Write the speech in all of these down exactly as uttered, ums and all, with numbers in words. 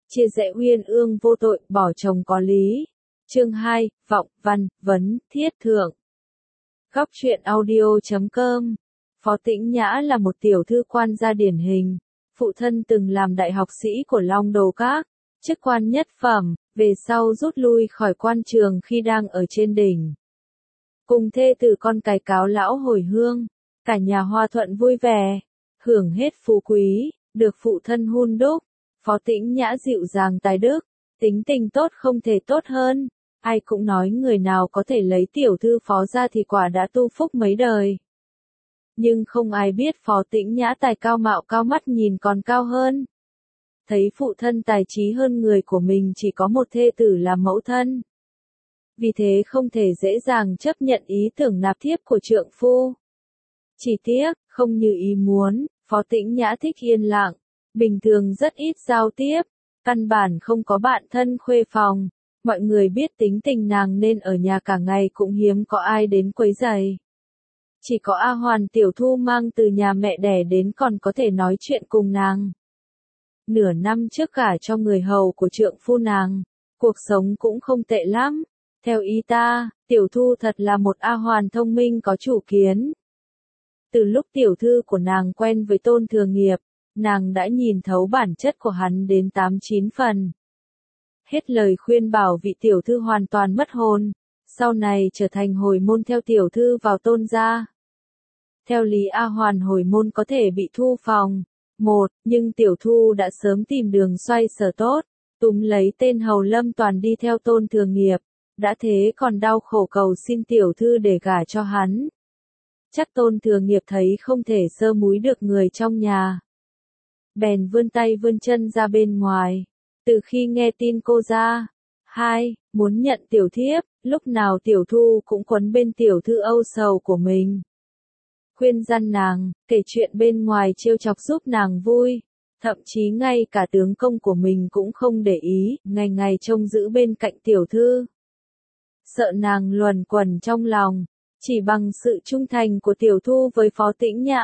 chia rẽ uyên ương vô tội, bỏ chồng có lý. Chương hai, vọng, văn, vấn, thiết thượng. Góc truyện audio chấm com. Phó Tĩnh Nhã là một tiểu thư quan gia điển hình. Phụ thân từng làm đại học sĩ của Long Đồ Các, chức quan nhất phẩm, về sau rút lui khỏi quan trường khi đang ở trên đỉnh. Cùng thê tử con cái cáo lão hồi hương, cả nhà hòa thuận vui vẻ, hưởng hết phú quý, được phụ thân hun đúc. Phó Tĩnh Nhã dịu dàng tài đức, tính tình tốt không thể tốt hơn. Ai cũng nói người nào có thể lấy tiểu thư Phó ra thì quả đã tu phúc mấy đời. Nhưng không ai biết Phó Tĩnh Nhã tài cao mạo cao mắt nhìn còn cao hơn. Thấy phụ thân tài trí hơn người của mình chỉ có một thê tử làm mẫu thân. Vì thế không thể dễ dàng chấp nhận ý tưởng nạp thiếp của trượng phu. Chỉ tiếc, không như ý muốn, Phó Tĩnh Nhã thích yên lặng, bình thường rất ít giao tiếp, căn bản không có bạn thân khuê phòng. Mọi người biết tính tình nàng nên ở nhà cả ngày cũng hiếm có ai đến quấy rầy. Chỉ có A Hoàn tiểu thu mang từ nhà mẹ đẻ đến còn có thể nói chuyện cùng nàng. Nửa năm trước gả cho người hầu của trượng phu nàng, cuộc sống cũng không tệ lắm. Theo ý ta, tiểu thu thật là một A Hoàn thông minh có chủ kiến. Từ lúc tiểu thư của nàng quen với Tôn Thừa Nghiệp, nàng đã nhìn thấu bản chất của hắn đến tám chín phần. Hết lời khuyên bảo vị tiểu thư hoàn toàn mất hồn, sau này trở thành hồi môn theo tiểu thư vào Tôn gia. Theo lý A Hoàn hồi môn có thể bị thu phòng, một, nhưng tiểu thu đã sớm tìm đường xoay sở tốt, túm lấy tên hầu Lâm Toàn đi theo Tôn Thừa Nghiệp, đã thế còn đau khổ cầu xin tiểu thư để gả cho hắn. Chắc Tôn Thừa Nghiệp thấy không thể sơ múi được người trong nhà. Bèn vươn tay vươn chân ra bên ngoài. Từ khi nghe tin cô ra, hai, muốn nhận tiểu thiếp, lúc nào tiểu thu cũng quấn bên tiểu thư âu sầu của mình. Khuyên răn nàng, kể chuyện bên ngoài trêu chọc giúp nàng vui, thậm chí ngay cả tướng công của mình cũng không để ý, ngày ngày trông giữ bên cạnh tiểu thư. Sợ nàng luẩn quẩn trong lòng, chỉ bằng sự trung thành của tiểu thu với Phó Tĩnh Nhã.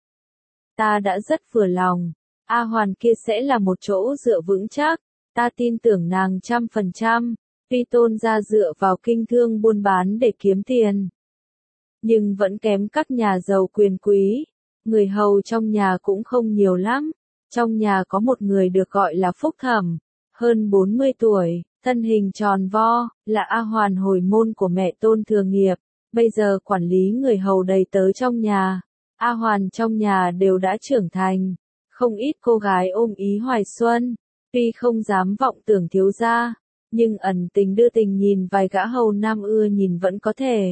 Ta đã rất vừa lòng, A Hoàn kia sẽ là một chỗ dựa vững chắc. Ta tin tưởng nàng trăm phần trăm, tuy Tôn gia dựa vào kinh thương buôn bán để kiếm tiền. Nhưng vẫn kém các nhà giàu quyền quý, người hầu trong nhà cũng không nhiều lắm. Trong nhà có một người được gọi là Phúc Thẩm, hơn bốn mươi tuổi, thân hình tròn vo, là A Hoàn hồi môn của mẹ Tôn Thừa Nghiệp, bây giờ quản lý người hầu đầy tớ trong nhà. A Hoàn trong nhà đều đã trưởng thành, không ít cô gái ôm ý hoài xuân. Tuy không dám vọng tưởng thiếu gia, nhưng ẩn tình đưa tình nhìn vài gã hầu nam ưa nhìn vẫn có thể.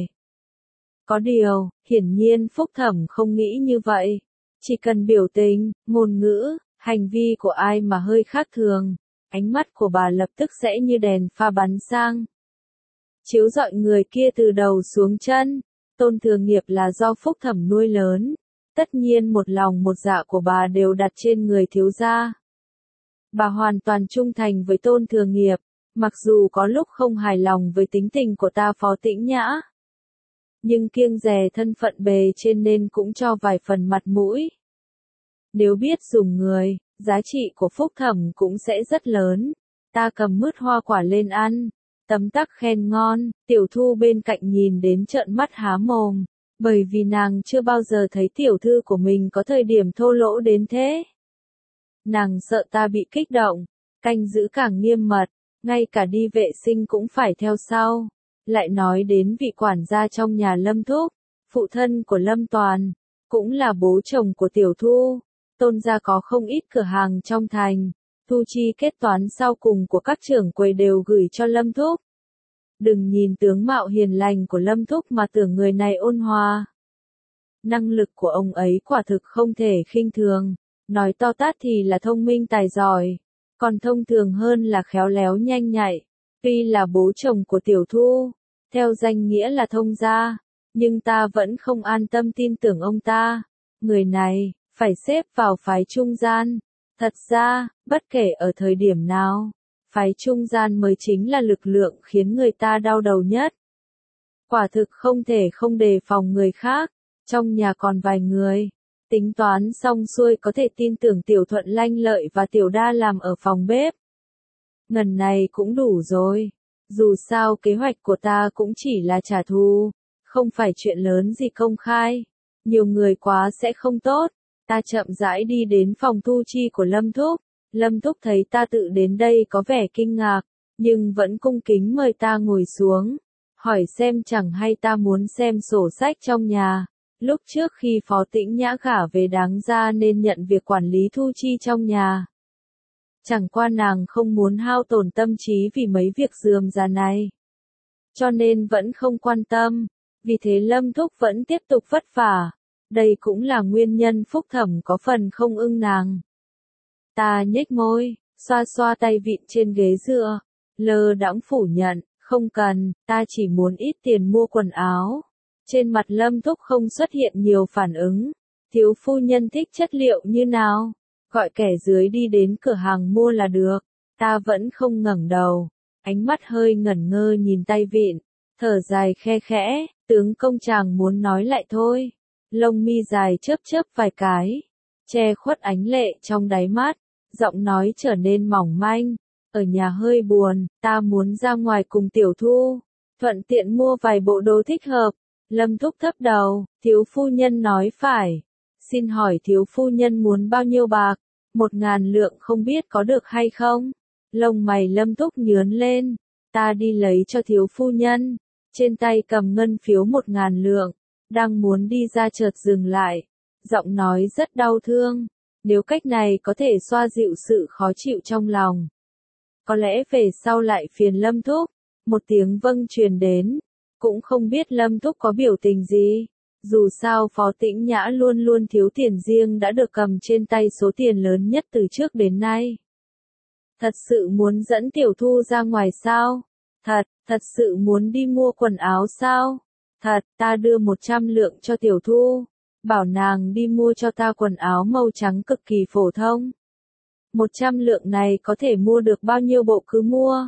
Có điều, hiển nhiên Phúc Thẩm không nghĩ như vậy. Chỉ cần biểu tình, ngôn ngữ, hành vi của ai mà hơi khác thường, ánh mắt của bà lập tức sẽ như đèn pha bắn sang. Chiếu rọi người kia từ đầu xuống chân. Tôn Thừa Nghiệp là do Phúc Thẩm nuôi lớn. Tất nhiên một lòng một dạ của bà đều đặt trên người thiếu gia. Bà hoàn toàn trung thành với Tôn Thừa Nghiệp, mặc dù có lúc không hài lòng với tính tình của ta Phó Tĩnh Nhã. Nhưng kiêng dè thân phận bề trên nên cũng cho vài phần mặt mũi. Nếu biết dùng người, giá trị của Phúc Thẩm cũng sẽ rất lớn. Ta cầm mứt hoa quả lên ăn, tấm tắc khen ngon, tiểu thu bên cạnh nhìn đến trợn mắt há mồm, bởi vì nàng chưa bao giờ thấy tiểu thư của mình có thời điểm thô lỗ đến thế. Nàng sợ ta bị kích động, canh giữ càng nghiêm mật, ngay cả đi vệ sinh cũng phải theo sau. Lại nói đến vị quản gia trong nhà Lâm Thúc, phụ thân của Lâm Toàn, cũng là bố chồng của tiểu thu. Tôn gia có không ít cửa hàng trong thành, thu chi kết toán sau cùng của các trưởng quầy đều gửi cho Lâm Thúc. Đừng nhìn tướng mạo hiền lành của Lâm Thúc mà tưởng người này ôn hòa. Năng lực của ông ấy quả thực không thể khinh thường. Nói to tát thì là thông minh tài giỏi, còn thông thường hơn là khéo léo nhanh nhạy. Tuy là bố chồng của tiểu thu, theo danh nghĩa là thông gia, nhưng ta vẫn không an tâm tin tưởng ông ta. Người này, phải xếp vào phái trung gian. Thật ra, bất kể ở thời điểm nào, phái trung gian mới chính là lực lượng khiến người ta đau đầu nhất. Quả thực không thể không đề phòng người khác, trong nhà còn vài người. Tính toán xong xuôi có thể tin tưởng Tiểu Thuận Lanh Lợi và Tiểu Đa làm ở phòng bếp. Ngần này cũng đủ rồi. Dù sao kế hoạch của ta cũng chỉ là trả thù, không phải chuyện lớn gì công khai. Nhiều người quá sẽ không tốt. Ta chậm rãi đi đến phòng thu chi của Lâm Thúc. Lâm Thúc thấy ta tự đến đây có vẻ kinh ngạc, nhưng vẫn cung kính mời ta ngồi xuống, hỏi xem chẳng hay ta muốn xem sổ sách trong nhà. Lúc trước khi Phó Tĩnh Nhã gả về đáng ra nên nhận việc quản lý thu chi trong nhà. Chẳng qua nàng không muốn hao tổn tâm trí vì mấy việc rườm rà này. Cho nên vẫn không quan tâm, vì thế Lâm Thúc vẫn tiếp tục vất vả. Đây cũng là nguyên nhân Phúc Thẩm có phần không ưng nàng. Ta nhếch môi, xoa xoa tay vịn trên ghế dựa, lơ đãng phủ nhận, không cần, ta chỉ muốn ít tiền mua quần áo. Trên mặt Lâm Thúc không xuất hiện nhiều phản ứng. Thiếu phu nhân thích chất liệu như nào? Gọi kẻ dưới đi đến cửa hàng mua là được. Ta vẫn không ngẩng đầu, ánh mắt hơi ngẩn ngơ nhìn tay vịn, thở dài khe khẽ, tướng công chàng muốn nói lại thôi. Lông mi dài chớp chớp vài cái, che khuất ánh lệ trong đáy mắt, giọng nói trở nên mỏng manh. Ở nhà hơi buồn, ta muốn ra ngoài cùng Tiểu Thu, thuận tiện mua vài bộ đồ thích hợp. Lâm Thúc thấp đầu, thiếu phu nhân nói phải. Xin hỏi thiếu phu nhân muốn bao nhiêu bạc? Một ngàn lượng không biết có được hay không? Lông mày Lâm Thúc nhướn lên, ta đi lấy cho thiếu phu nhân. Trên tay cầm ngân phiếu một ngàn lượng, đang muốn đi ra chợt dừng lại. Giọng nói rất đau thương, nếu cách này có thể xoa dịu sự khó chịu trong lòng. Có lẽ về sau lại phiền Lâm Thúc. Một tiếng vâng truyền đến, cũng không biết Lâm Thúc có biểu tình gì. Dù sao Phó Tĩnh Nhã luôn luôn thiếu tiền riêng đã được cầm trên tay số tiền lớn nhất từ trước đến nay. Thật sự muốn dẫn Tiểu Thu ra ngoài sao? Thật, thật sự muốn đi mua quần áo sao? Thật, ta đưa một trăm lượng cho Tiểu Thu, bảo nàng đi mua cho ta quần áo màu trắng cực kỳ phổ thông. Một trăm lượng này có thể mua được bao nhiêu bộ cứ mua.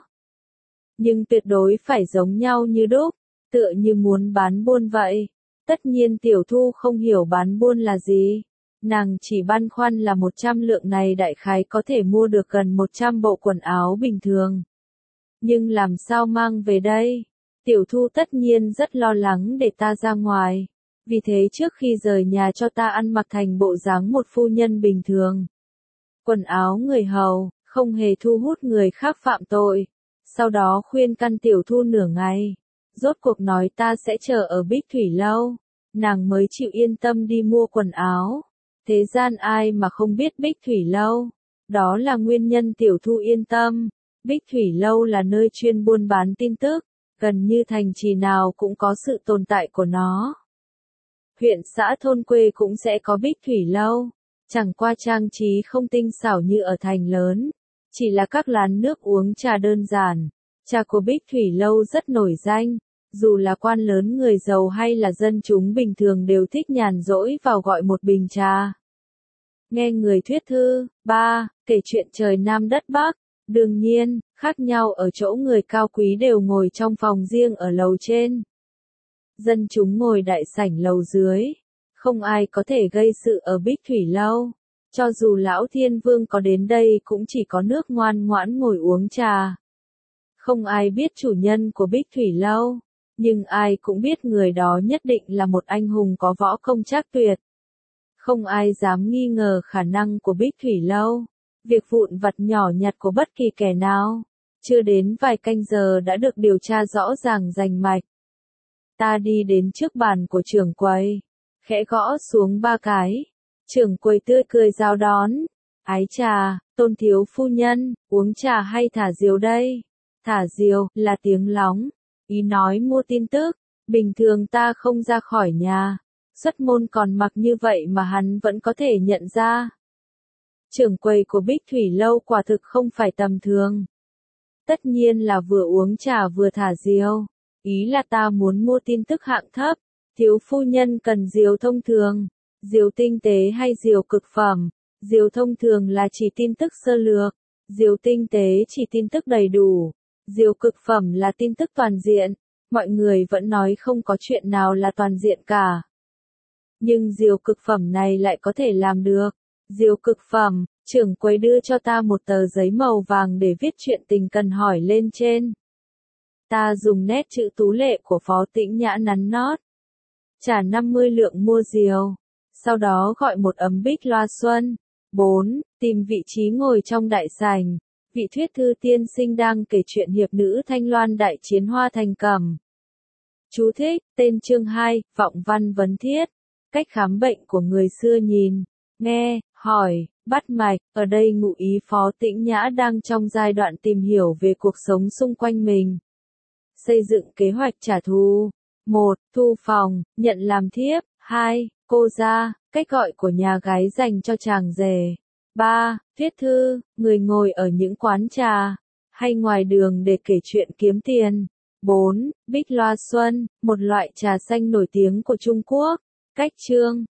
Nhưng tuyệt đối phải giống nhau như đúc, tựa như muốn bán buôn vậy. Tất nhiên Tiểu Thu không hiểu bán buôn là gì. Nàng chỉ băn khoăn là một trăm lượng này đại khái có thể mua được gần một trăm bộ quần áo bình thường. Nhưng làm sao mang về đây? Tiểu Thu tất nhiên rất lo lắng để ta ra ngoài. Vì thế trước khi rời nhà cho ta ăn mặc thành bộ dáng một phu nhân bình thường. Quần áo người hầu, không hề thu hút người khác phạm tội. Sau đó khuyên căn Tiểu Thu nửa ngày. Rốt cuộc nói ta sẽ chờ ở Bích Thủy Lâu. Nàng mới chịu yên tâm đi mua quần áo. Thế gian ai mà không biết Bích Thủy Lâu. Đó là nguyên nhân Tiểu Thu yên tâm. Bích Thủy Lâu là nơi chuyên buôn bán tin tức. Gần như thành trì nào cũng có sự tồn tại của nó. Huyện xã thôn quê cũng sẽ có Bích Thủy Lâu. Chẳng qua trang trí không tinh xảo như ở thành lớn. Chỉ là các lán nước uống trà đơn giản. Trà của Bích Thủy Lâu rất nổi danh. Dù là quan lớn người giàu hay là dân chúng bình thường đều thích nhàn rỗi vào gọi một bình trà. Nghe người thuyết thư, ba, kể chuyện trời Nam đất Bắc. Đương nhiên, khác nhau ở chỗ người cao quý đều ngồi trong phòng riêng ở lầu trên. Dân chúng ngồi đại sảnh lầu dưới. Không ai có thể gây sự ở Bích Thủy Lâu. Cho dù Lão Thiên Vương có đến đây cũng chỉ có nước ngoan ngoãn ngồi uống trà. Không ai biết chủ nhân của Bích Thủy Lâu. Nhưng ai cũng biết người đó nhất định là một anh hùng có võ công trác tuyệt. Không ai dám nghi ngờ khả năng của Bích Thủy Lâu. Việc vụn vặt nhỏ nhặt của bất kỳ kẻ nào. Chưa đến vài canh giờ đã được điều tra rõ ràng rành mạch. Ta đi đến trước bàn của trưởng quầy. Khẽ gõ xuống ba cái. Trưởng quầy tươi cười rao đón. Ái trà, Tôn thiếu phu nhân, uống trà hay thả diều đây? Thả diều, là tiếng lóng. Ý nói mua tin tức. Bình thường ta không ra khỏi nhà. Xuất môn còn mặc như vậy mà hắn vẫn có thể nhận ra. Trưởng quầy của Bích Thủy Lâu quả thực không phải tầm thường. Tất nhiên là vừa uống trà vừa thả diều. Ý là ta muốn mua tin tức hạng thấp. Thiếu phu nhân cần diều thông thường, diều tinh tế hay diều cực phẩm. Diều thông thường là chỉ tin tức sơ lược. Diều tinh tế chỉ tin tức đầy đủ. Diều cực phẩm là tin tức toàn diện. Mọi người vẫn nói không có chuyện nào là toàn diện cả. Nhưng diều cực phẩm này lại có thể làm được. Diều cực phẩm, Trưởng quầy đưa cho ta một tờ giấy màu vàng để viết chuyện tình cần hỏi lên trên. Ta dùng nét chữ tú lệ của Phó Tĩnh Nhã nắn nót. Trả năm mươi lượng mua diều. Sau đó gọi một ấm bích loa xuân. bốn. Tìm vị trí ngồi trong đại sảnh. Vị thuyết thư tiên sinh đang kể chuyện hiệp nữ Thanh Loan đại chiến hoa thành cẩm. Chú thích, tên chương hai, vọng văn vấn thiết. Cách khám bệnh của người xưa nhìn, nghe, hỏi, bắt mạch. Ở đây ngụ ý Phó Tĩnh Nhã đang trong giai đoạn tìm hiểu về cuộc sống xung quanh mình. Xây dựng kế hoạch trả thù. một. Thu phòng, nhận làm thiếp. hai. Cô gia, cách gọi của nhà gái dành cho chàng rể. ba. Viết thư, người ngồi ở những quán trà hay ngoài đường để kể chuyện kiếm tiền. bốn. Bích loa xuân, một loại trà xanh nổi tiếng của Trung Quốc. Cách chương